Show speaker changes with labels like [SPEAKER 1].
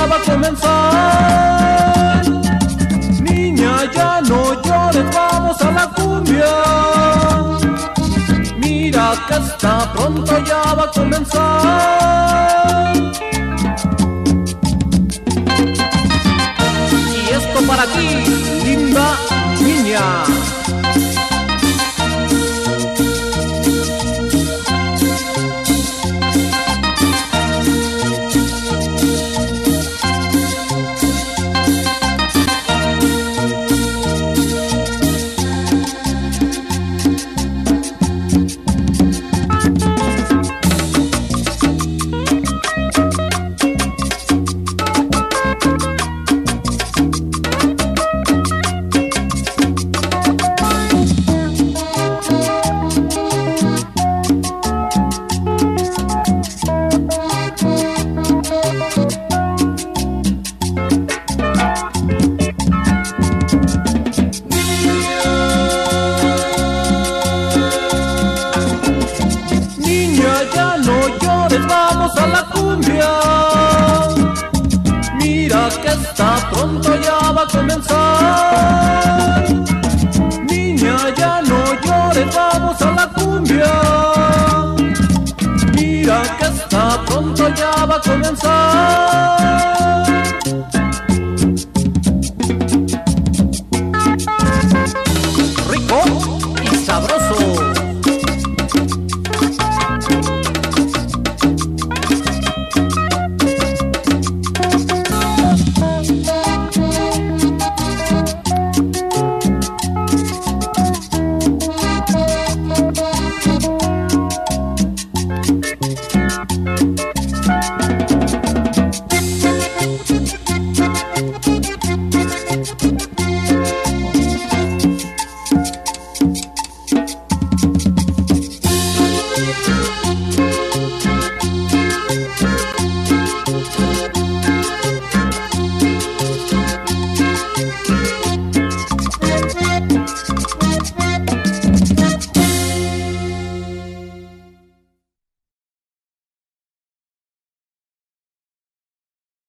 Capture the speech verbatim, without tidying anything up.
[SPEAKER 1] va a comenzar. Niña, ya no llores, vamos a la cumbia. Mira que está pronto, ya va a comenzar. Y esto para ti, linda niña. Ya no llores, vamos a la cumbia. Mira que está pronto, ya va a comenzar. Niña, ya no llores, vamos a la cumbia. Mira que está pronto, ya va a comenzar. Rico y sabroso.